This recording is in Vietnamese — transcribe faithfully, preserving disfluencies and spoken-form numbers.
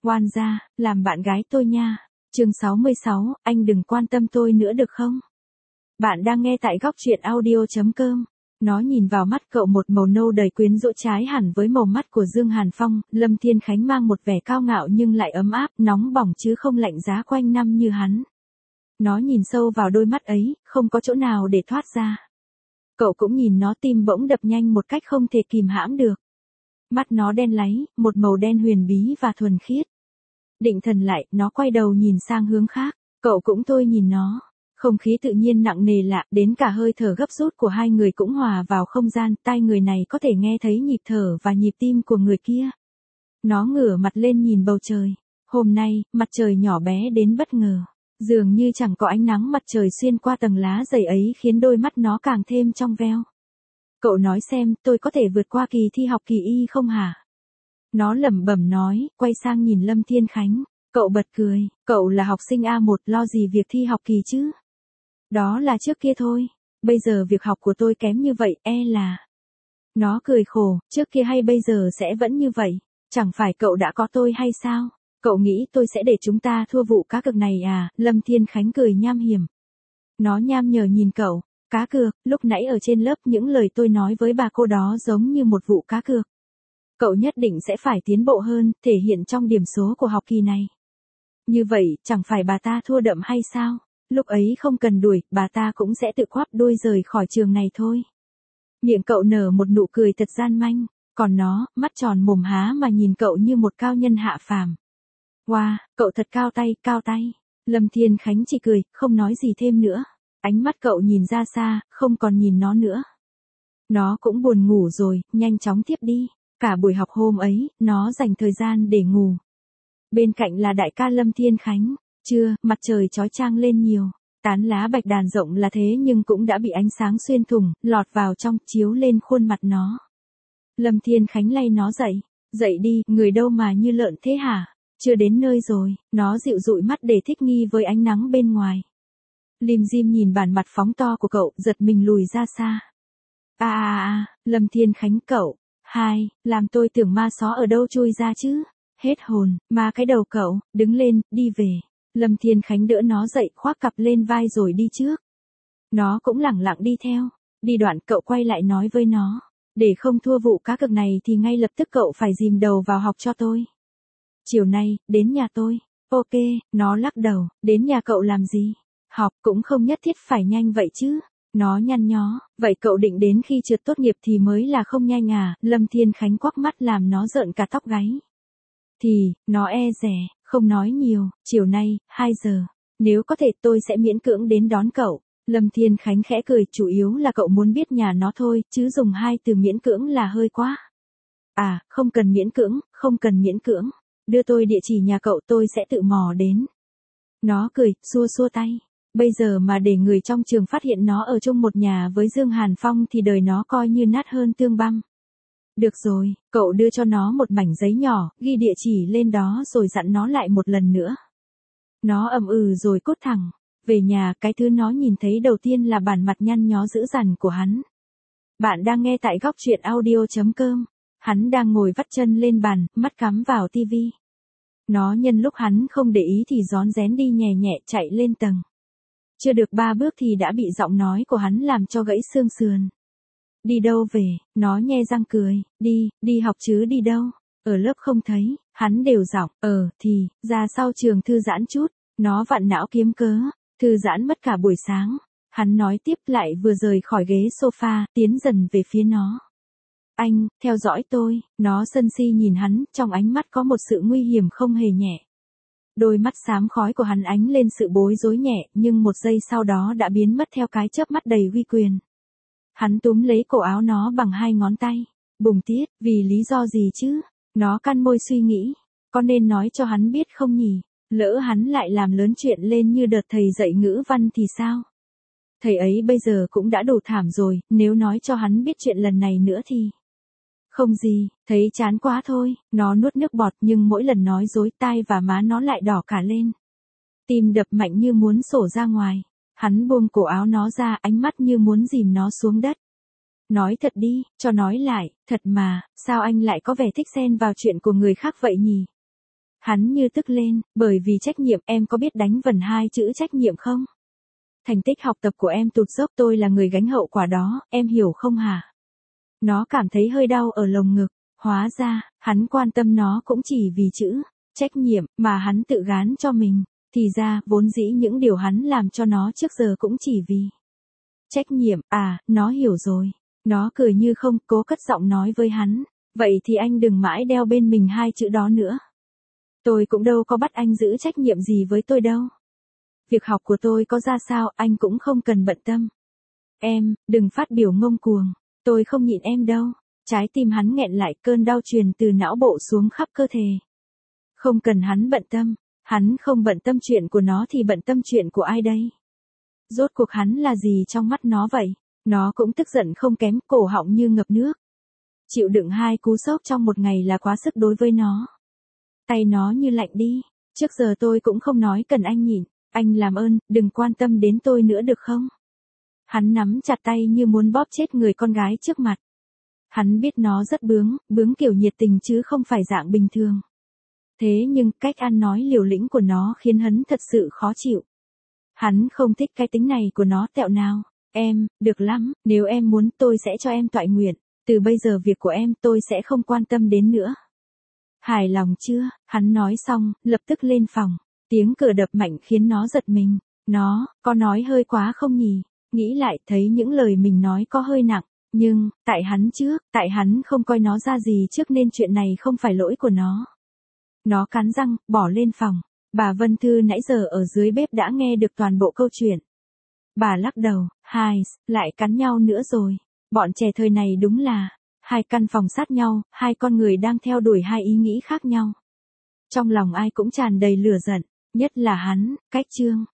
Oan gia, làm bạn gái tôi nha. Chương sáu mươi sáu, anh đừng quan tâm tôi nữa được không? Bạn đang nghe tại góc truyện audio chấm com. Nó nhìn vào mắt cậu một màu nâu đầy quyến rũ trái hẳn với màu mắt của Dương Hàn Phong. Lâm Thiên Khánh mang một vẻ cao ngạo nhưng lại ấm áp, nóng bỏng chứ không lạnh giá quanh năm như hắn. Nó nhìn sâu vào đôi mắt ấy, không có chỗ nào để thoát ra. Cậu cũng nhìn nó, tim bỗng đập nhanh một cách không thể kìm hãm được. Mắt nó đen láy, một màu đen huyền bí và thuần khiết. Định thần lại, nó quay đầu nhìn sang hướng khác. Cậu cũng thôi nhìn nó. Không khí tự nhiên nặng nề lạ, đến cả hơi thở gấp rút của hai người cũng hòa vào không gian. Tai người này có thể nghe thấy nhịp thở và nhịp tim của người kia. Nó ngửa mặt lên nhìn bầu trời. Hôm nay, mặt trời nhỏ bé đến bất ngờ. Dường như chẳng có ánh nắng mặt trời xuyên qua tầng lá dày ấy khiến đôi mắt nó càng thêm trong veo. Cậu nói xem, tôi có thể vượt qua kỳ thi học kỳ y không hả? Nó lẩm bẩm nói, quay sang nhìn Lâm Thiên Khánh. Cậu bật cười, cậu là học sinh A một, lo gì việc thi học kỳ chứ? Đó là trước kia thôi, bây giờ việc học của tôi kém như vậy, e là... Nó cười khổ, trước kia hay bây giờ sẽ vẫn như vậy, chẳng phải cậu đã có tôi hay sao? Cậu nghĩ tôi sẽ để chúng ta thua vụ cá cược này à? Lâm Thiên Khánh cười nham hiểm. Nó nham nhở nhìn cậu, cá cược, lúc nãy ở trên lớp những lời tôi nói với bà cô đó giống như một vụ cá cược. Cậu nhất định sẽ phải tiến bộ hơn, thể hiện trong điểm số của học kỳ này. Như vậy, chẳng phải bà ta thua đậm hay sao? Lúc ấy không cần đuổi, bà ta cũng sẽ tự quắp đuôi rời khỏi trường này thôi. Miệng cậu nở một nụ cười thật gian manh, còn nó, mắt tròn mồm há mà nhìn cậu như một cao nhân hạ phàm. Wow, cậu thật cao tay, cao tay. Lâm Thiên Khánh chỉ cười, không nói gì thêm nữa. Ánh mắt cậu nhìn ra xa, không còn nhìn nó nữa. Nó cũng buồn ngủ rồi, nhanh chóng tiếp đi. Cả buổi học hôm ấy, nó dành thời gian để ngủ. Bên cạnh là đại ca Lâm Thiên Khánh. Trưa, mặt trời chói chang lên nhiều. Tán lá bạch đàn rộng là thế nhưng cũng đã bị ánh sáng xuyên thủng, lọt vào trong, chiếu lên khuôn mặt nó. Lâm Thiên Khánh lay nó dậy. Dậy đi, người đâu mà như lợn thế hả? Chưa đến nơi rồi, nó dịu dụi mắt để thích nghi với ánh nắng bên ngoài. Lim dim nhìn bản mặt phóng to của cậu, giật mình lùi ra xa. À à à, Lâm Thiên Khánh cậu, hai, làm tôi tưởng ma só ở đâu chui ra chứ. Hết hồn, ma cái đầu cậu, đứng lên, đi về. Lâm Thiên Khánh đỡ nó dậy, khoác cặp lên vai rồi đi trước. Nó cũng lẳng lặng đi theo. Đi đoạn cậu quay lại nói với nó. Để không thua vụ cá cược này thì ngay lập tức cậu phải dìm đầu vào học cho tôi. Chiều nay, đến nhà tôi. Ok, nó lắc đầu, đến nhà cậu làm gì? Học cũng không nhất thiết phải nhanh vậy chứ. Nó nhăn nhó, vậy cậu định đến khi trượt tốt nghiệp thì mới là không nhanh à? Lâm Thiên Khánh quắc mắt làm nó rợn cả tóc gáy. Thì, nó e dè, không nói nhiều, chiều nay, hai giờ. Nếu có thể tôi sẽ miễn cưỡng đến đón cậu. Lâm Thiên Khánh khẽ cười, chủ yếu là cậu muốn biết nhà nó thôi, chứ dùng hai từ miễn cưỡng là hơi quá. À, không cần miễn cưỡng, không cần miễn cưỡng. Đưa tôi địa chỉ nhà cậu tôi sẽ tự mò đến. Nó cười, xua xua tay. Bây giờ mà để người trong trường phát hiện nó ở chung một nhà với Dương Hàn Phong thì đời nó coi như nát hơn tương băm. Được rồi, cậu đưa cho nó một mảnh giấy nhỏ, ghi địa chỉ lên đó rồi dặn nó lại một lần nữa. Nó ậm ừ rồi cốt thẳng. Về nhà, cái thứ nó nhìn thấy đầu tiên là bản mặt nhăn nhó dữ dằn của hắn. Bạn đang nghe tại góc truyện audio chấm com. Hắn đang ngồi vắt chân lên bàn, mắt cắm vào tivi. Nó nhân lúc hắn không để ý thì rón rén đi nhẹ nhẹ chạy lên tầng. Chưa được ba bước thì đã bị giọng nói của hắn làm cho gãy xương sườn. Đi đâu về? Nó nhe răng cười. Đi, đi học chứ đi đâu? Ở lớp không thấy. Hắn đều giọng, ờ, thì, ra sau trường thư giãn chút. Nó vặn não kiếm cớ. Thư giãn mất cả buổi sáng. Hắn nói tiếp lại vừa rời khỏi ghế sofa, tiến dần về phía nó. Anh, theo dõi tôi. Nó sân si nhìn hắn, trong ánh mắt có một sự nguy hiểm không hề nhẹ. Đôi mắt xám khói của hắn ánh lên sự bối rối nhẹ, nhưng một giây sau đó đã biến mất theo cái chớp mắt đầy uy quyền. Hắn túm lấy cổ áo nó bằng hai ngón tay. Bùng tiết, vì lý do gì chứ? Nó cắn môi suy nghĩ. Có nên nói cho hắn biết không nhỉ? Lỡ hắn lại làm lớn chuyện lên như đợt thầy dạy ngữ văn thì sao? Thầy ấy bây giờ cũng đã đủ thảm rồi, nếu nói cho hắn biết chuyện lần này nữa thì... Không gì, thấy chán quá thôi. Nó nuốt nước bọt nhưng mỗi lần nói dối tai và má nó lại đỏ cả lên. Tim đập mạnh như muốn sổ ra ngoài. Hắn buông cổ áo nó ra, ánh mắt như muốn dìm nó xuống đất. Nói thật đi, cho nói lại, thật mà, sao anh lại có vẻ thích xen vào chuyện của người khác vậy nhỉ? Hắn như tức lên, bởi vì trách nhiệm. Em có biết đánh vần hai chữ trách nhiệm không? Thành tích học tập của em tụt dốc, tôi là người gánh hậu quả đó, em hiểu không hả? Nó cảm thấy hơi đau ở lồng ngực. Hóa ra, hắn quan tâm nó cũng chỉ vì chữ trách nhiệm mà hắn tự gán cho mình. Thì ra, vốn dĩ những điều hắn làm cho nó trước giờ cũng chỉ vì trách nhiệm. À, nó hiểu rồi. Nó cười như không, cố cất giọng nói với hắn. Vậy thì anh đừng mãi đeo bên mình hai chữ đó nữa. Tôi cũng đâu có bắt anh giữ trách nhiệm gì với tôi đâu. Việc học của tôi có ra sao, anh cũng không cần bận tâm. Em, đừng phát biểu ngông cuồng. Tôi không nhịn em đâu. Trái tim hắn nghẹn lại, cơn đau truyền từ não bộ xuống khắp cơ thể. Không cần hắn bận tâm. Hắn không bận tâm chuyện của nó thì bận tâm chuyện của ai đây? Rốt cuộc hắn là gì trong mắt nó vậy? Nó cũng tức giận không kém, cổ họng như ngập nước. Chịu đựng hai cú sốc trong một ngày là quá sức đối với nó. Tay nó như lạnh đi. Trước giờ tôi cũng không nói cần anh nhịn. Anh làm ơn, đừng quan tâm đến tôi nữa được không? Hắn nắm chặt tay như muốn bóp chết người con gái trước mặt. Hắn biết nó rất bướng, bướng kiểu nhiệt tình chứ không phải dạng bình thường. Thế nhưng cách ăn nói liều lĩnh của nó khiến hắn thật sự khó chịu. Hắn không thích cái tính này của nó tẹo nào. Em, được lắm, nếu em muốn tôi sẽ cho em toại nguyện. Từ bây giờ việc của em tôi sẽ không quan tâm đến nữa. Hài lòng chưa? Hắn nói xong, lập tức lên phòng. Tiếng cửa đập mạnh khiến nó giật mình. Nó, có nói hơi quá không nhỉ? Nghĩ lại thấy những lời mình nói có hơi nặng. Nhưng, tại hắn trước, tại hắn không coi nó ra gì trước nên chuyện này không phải lỗi của nó. Nó cắn răng, bỏ lên phòng. Bà Vân Thư nãy giờ ở dưới bếp đã nghe được toàn bộ câu chuyện. Bà lắc đầu, hai, lại cắn nhau nữa rồi. Bọn trẻ thời này đúng là, hai căn phòng sát nhau, hai con người đang theo đuổi hai ý nghĩ khác nhau. Trong lòng ai cũng tràn đầy lửa giận, nhất là hắn, Cách Trương.